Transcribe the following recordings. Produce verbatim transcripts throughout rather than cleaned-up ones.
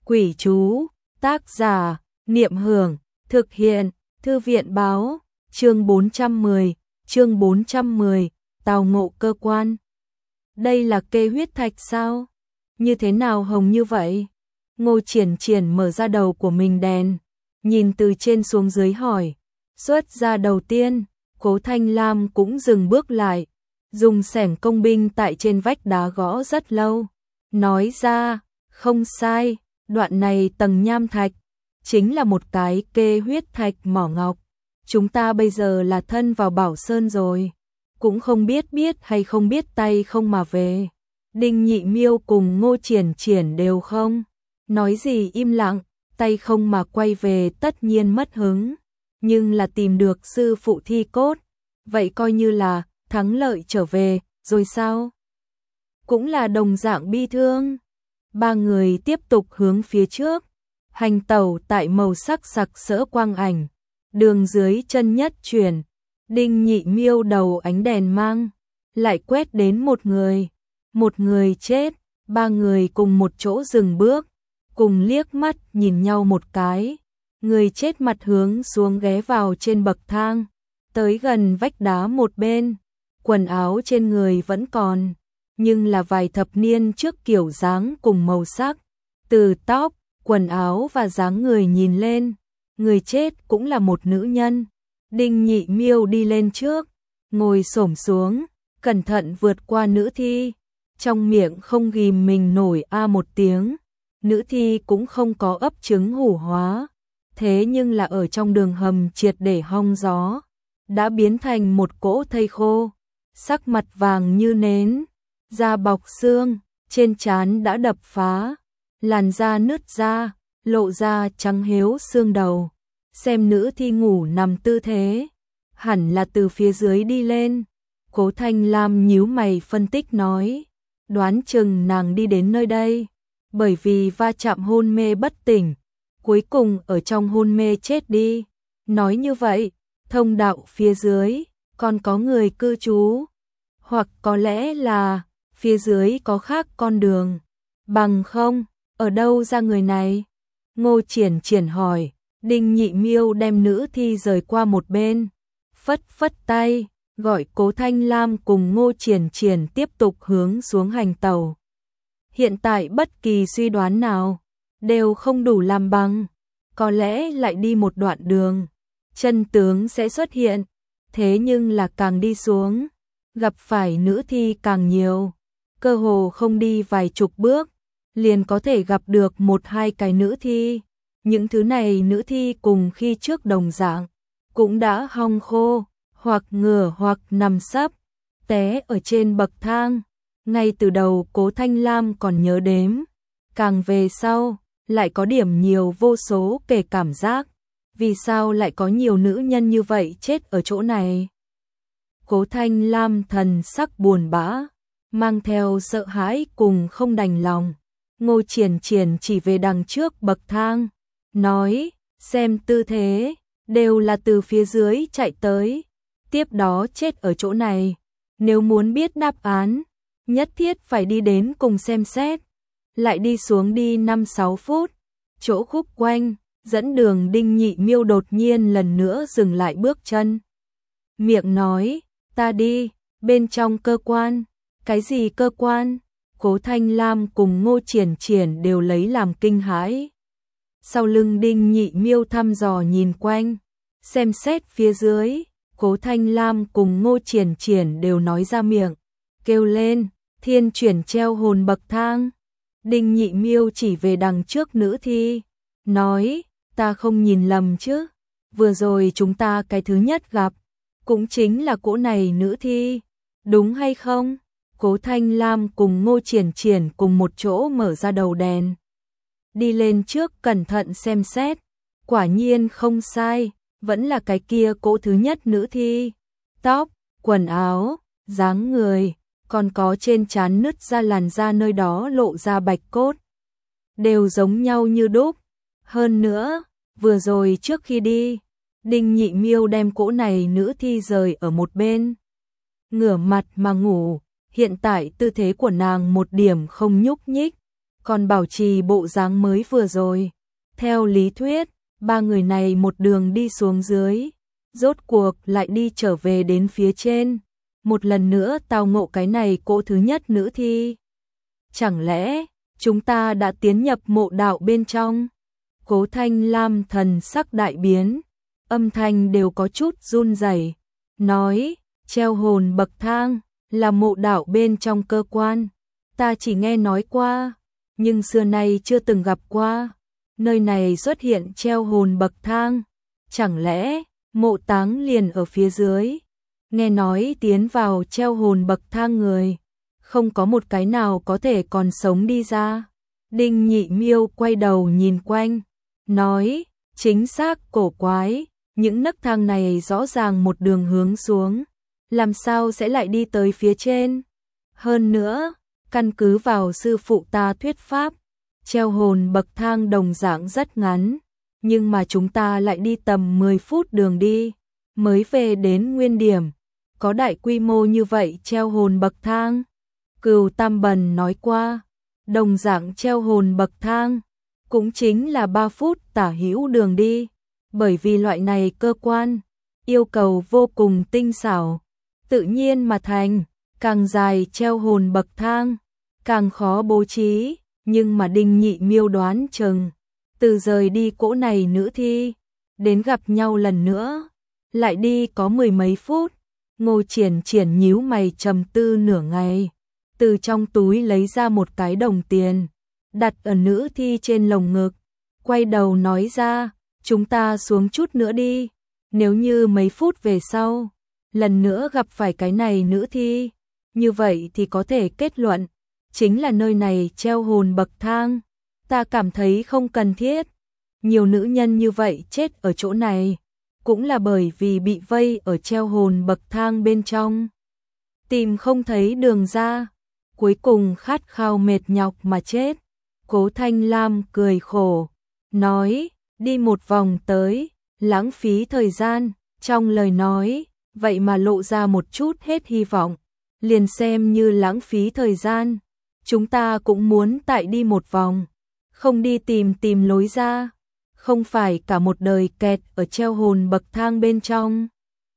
Quỷ chú, tác giả, Niệm Hưởng, thực hiện, Thư viện báo, chương bốn trăm mười, chương bốn trăm mười, tào ngộ cơ quan. Đây là kê huyết thạch sao? Như thế nào hồng như vậy? Ngô Triển Triển mở ra đầu của mình đèn, nhìn từ trên xuống dưới hỏi. Xuất ra đầu tiên, Cố Thanh Lam cũng dừng bước lại, dùng xẻng công binh tại trên vách đá gõ rất lâu. Nói ra, không sai, đoạn này tầng nham thạch, chính là một cái kê huyết thạch mỏ ngọc. Chúng ta bây giờ là thân vào Bảo Sơn rồi, cũng không biết biết hay không biết tay không mà về. Đinh Nhị Miêu cùng Ngô Triển Triển đều không nói gì, im lặng, tay không mà quay về tất nhiên mất hứng. Nhưng là tìm được sư phụ thi cốt, vậy coi như là thắng lợi trở về, rồi sao? Cũng là đồng dạng bi thương. Ba người tiếp tục hướng phía trước, hành tẩu tại màu sắc sặc sỡ quang ảnh, đường dưới chân nhất chuyển. Đinh Nhị Miêu đầu ánh đèn mang, lại quét đến một người, một người chết. Ba người cùng một chỗ dừng bước, cùng liếc mắt nhìn nhau một cái. Người chết mặt hướng xuống ghé vào trên bậc thang, tới gần vách đá một bên. Quần áo trên người vẫn còn, nhưng là vài thập niên trước kiểu dáng cùng màu sắc. Từ tóc, quần áo và dáng người nhìn lên, người chết cũng là một nữ nhân. Đinh Nhị Miêu đi lên trước, ngồi xổm xuống, cẩn thận vượt qua nữ thi, trong miệng không ghim mình nổi a một tiếng. Nữ thi cũng không có ấp trứng hủ hóa, thế nhưng là ở trong đường hầm triệt để hong gió, đã biến thành một cỗ thây khô, sắc mặt vàng như nến, da bọc xương, trên trán đã đập phá, làn da nứt ra, lộ ra trắng héo xương đầu. Xem nữ thi ngủ nằm tư thế, hẳn là từ phía dưới đi lên. Cố Thanh Lam nhíu mày phân tích nói, đoán chừng nàng đi đến nơi đây, bởi vì va chạm hôn mê bất tỉnh, cuối cùng ở trong hôn mê chết đi. Nói như vậy, thông đạo phía dưới còn có người cư trú, hoặc có lẽ là phía dưới có khác con đường, bằng không, ở đâu ra người này? Ngô Triển Triển hỏi. Đinh Nhị Miêu đem nữ thi rời qua một bên, phất phất tay, gọi Cố Thanh Lam cùng Ngô Triển Triển tiếp tục hướng xuống hành tàu. Hiện tại bất kỳ suy đoán nào đều không đủ làm bằng, có lẽ lại đi một đoạn đường, chân tướng sẽ xuất hiện. Thế nhưng là càng đi xuống, gặp phải nữ thi càng nhiều, cơ hồ không đi vài chục bước, liền có thể gặp được một hai cái nữ thi. Những thứ này nữ thi cùng khi trước đồng dạng, cũng đã hong khô, hoặc ngửa hoặc nằm sấp, té ở trên bậc thang. Ngay từ đầu Cố Thanh Lam còn nhớ đếm, càng về sau, lại có điểm nhiều vô số kể cảm giác. Vì sao lại có nhiều nữ nhân như vậy chết ở chỗ này? Cố Thanh Lam thần sắc buồn bã, mang theo sợ hãi cùng không đành lòng. Ngô Triển Triển chỉ về đằng trước bậc thang, nói, xem tư thế, đều là từ phía dưới chạy tới, tiếp đó chết ở chỗ này. Nếu muốn biết đáp án, nhất thiết phải đi đến cùng xem xét. Lại đi xuống đi năm sáu phút, chỗ khúc quanh, dẫn đường Đinh Nhị Miêu đột nhiên lần nữa dừng lại bước chân. Miệng nói, ta đi, bên trong cơ quan. Cái gì cơ quan? Cố Thanh Lam cùng Ngô Triển Triển đều lấy làm kinh hãi. Sau lưng Đinh Nhị Miêu thăm dò nhìn quanh, xem xét phía dưới. Cố Thanh Lam cùng Ngô Triển Triển đều nói ra miệng, kêu lên, thiên chuyển treo hồn bậc thang. Đinh Nhị Miêu chỉ về đằng trước nữ thi, nói, ta không nhìn lầm chứ, vừa rồi chúng ta cái thứ nhất gặp, cũng chính là cỗ này nữ thi, đúng hay không? Cố Thanh Lam cùng Ngô Triển Triển cùng một chỗ mở ra đầu đèn, đi lên trước cẩn thận xem xét, quả nhiên không sai, vẫn là cái kia cỗ thứ nhất nữ thi. Tóc, quần áo, dáng người, còn có trên trán nứt ra làn da nơi đó lộ ra bạch cốt, đều giống nhau như đúc. Hơn nữa, vừa rồi trước khi đi, Đinh Nhị Miêu đem cỗ này nữ thi rời ở một bên, ngửa mặt mà ngủ. Hiện tại tư thế của nàng một điểm không nhúc nhích, còn bảo trì bộ dáng mới vừa rồi. Theo lý thuyết, ba người này một đường đi xuống dưới, rốt cuộc lại đi trở về đến phía trên, một lần nữa tao ngộ cái này cỗ thứ nhất nữ thi. Chẳng lẽ chúng ta đã tiến nhập mộ đạo bên trong? Cố Thanh Lam thần sắc đại biến, âm thanh đều có chút run rẩy, nói, treo hồn bậc thang là mộ đạo bên trong cơ quan, ta chỉ nghe nói qua, nhưng xưa nay chưa từng gặp qua. Nơi này xuất hiện treo hồn bậc thang, chẳng lẽ mộ táng liền ở phía dưới? Nghe nói tiến vào treo hồn bậc thang người, không có một cái nào có thể còn sống đi ra. Đinh Nhị Miêu quay đầu nhìn quanh, nói, chính xác cổ quái, những nấc thang này rõ ràng một đường hướng xuống, làm sao sẽ lại đi tới phía trên? Hơn nữa, căn cứ vào sư phụ ta thuyết pháp, treo hồn bậc thang đồng dạng rất ngắn, nhưng mà chúng ta lại đi tầm mười phút đường đi, mới về đến nguyên điểm. Có đại quy mô như vậy treo hồn bậc thang. Cửu Tam Bần nói qua, đồng dạng treo hồn bậc thang, cũng chính là ba phút tả hữu đường đi, bởi vì loại này cơ quan, yêu cầu vô cùng tinh xảo, tự nhiên mà thành, càng dài treo hồn bậc thang, càng khó bố trí. Nhưng mà Đinh Nhị Miêu đoán chừng, từ rời đi cỗ này nữ thi, đến gặp nhau lần nữa, lại đi có mười mấy phút. Ngô Triển Triển nhíu mày trầm tư nửa ngày, từ trong túi lấy ra một cái đồng tiền, đặt ở nữ thi trên lồng ngực, quay đầu nói ra, chúng ta xuống chút nữa đi, nếu như mấy phút về sau, lần nữa gặp phải cái này nữ thi, như vậy thì có thể kết luận, chính là nơi này treo hồn bậc thang. Ta cảm thấy không cần thiết. Nhiều nữ nhân như vậy chết ở chỗ này, cũng là bởi vì bị vây ở treo hồn bậc thang bên trong. Tìm không thấy đường ra, cuối cùng khát khao mệt nhọc mà chết. Cố Thanh Lam cười khổ, nói, đi một vòng tới, lãng phí thời gian, trong lời nói, vậy mà lộ ra một chút hết hy vọng, liền xem như lãng phí thời gian. Chúng ta cũng muốn tại đi một vòng, không đi tìm tìm lối ra, không phải cả một đời kẹt ở treo hồn bậc thang bên trong.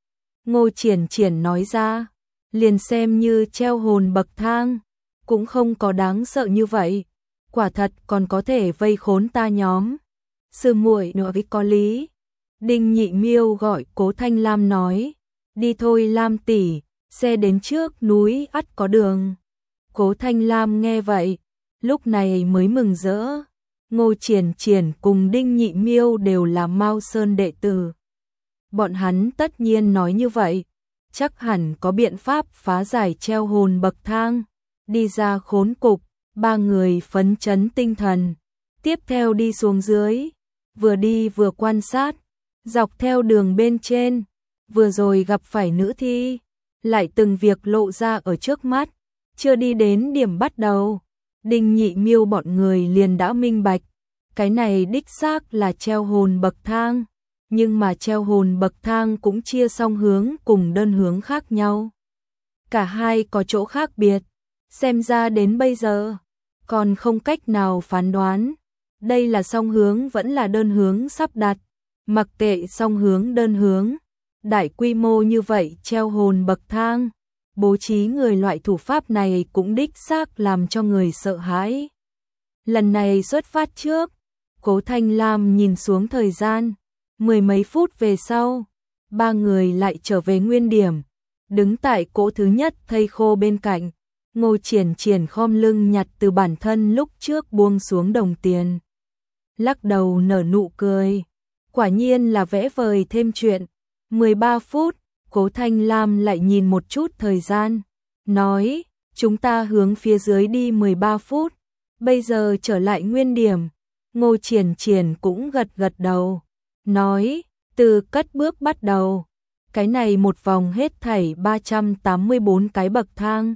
Ngô Triển Triển nói ra, liền xem như treo hồn bậc thang, cũng không có đáng sợ như vậy, quả thật còn có thể vây khốn ta nhóm. Sư muội nói có lý. Đinh Nhị Miêu gọi Cố Thanh Lam nói, đi thôi Lam tỷ, xe đến trước núi ắt có đường. Cố Thanh Lam nghe vậy, lúc này mới mừng rỡ. Ngô Triển Triển cùng Đinh Nhị Miêu đều là Mao Sơn đệ tử. Bọn hắn tất nhiên nói như vậy, chắc hẳn có biện pháp phá giải treo hồn bậc thang, đi ra khốn cục. Ba người phấn chấn tinh thần, tiếp theo đi xuống dưới, vừa đi vừa quan sát, dọc theo đường bên trên, vừa rồi gặp phải nữ thi, lại từng việc lộ ra ở trước mắt. Chưa đi đến điểm bắt đầu, Đinh Nhị Miêu bọn người liền đã minh bạch, cái này đích xác là treo hồn bậc thang, nhưng mà treo hồn bậc thang cũng chia song hướng cùng đơn hướng khác nhau. Cả hai có chỗ khác biệt, xem ra đến bây giờ, còn không cách nào phán đoán, đây là song hướng vẫn là đơn hướng sắp đặt, mặc kệ song hướng đơn hướng, đại quy mô như vậy treo hồn bậc thang. Bố trí người loại thủ pháp này cũng đích xác làm cho người sợ hãi. Lần này xuất phát trước, Cố Thanh Lam nhìn xuống thời gian, mười mấy phút về sau, ba người lại trở về nguyên điểm, đứng tại cỗ thứ nhất thây khô bên cạnh. Ngô Triển Triển khom lưng nhặt từ bản thân lúc trước buông xuống đồng tiền, lắc đầu nở nụ cười, quả nhiên là vẽ vời thêm chuyện. mười ba phút. Cố Thanh Lam lại nhìn một chút thời gian, nói, chúng ta hướng phía dưới đi mười ba phút, bây giờ trở lại nguyên điểm. Ngô Triển Triển cũng gật gật đầu, nói, từ cất bước bắt đầu, cái này một vòng hết thảy ba trăm tám mươi bốn cái bậc thang.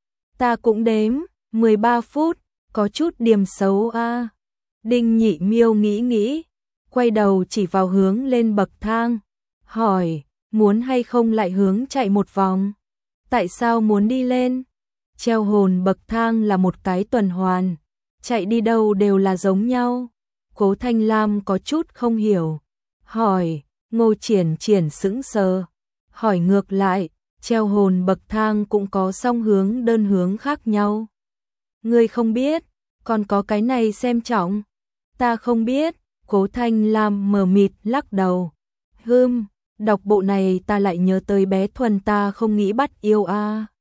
Ta cũng đếm, mười ba phút, có chút điểm xấu a. À. Đinh Nhị Miêu nghĩ nghĩ, quay đầu chỉ vào hướng lên bậc thang, hỏi, muốn hay không lại hướng chạy một vòng? Tại sao muốn đi lên? Treo hồn bậc thang là một cái tuần hoàn, chạy đi đâu đều là giống nhau. Cố Thanh Lam có chút không hiểu, hỏi, Ngô Triển Triển sững sờ, hỏi ngược lại, treo hồn bậc thang cũng có song hướng đơn hướng khác nhau. Ngươi không biết, còn có cái này xem trọng. Ta không biết, Cố Thanh Lam mờ mịt lắc đầu. Hừm, đọc bộ này ta lại nhớ tới bé Thuần ta không nghĩ bắt yêu a. À.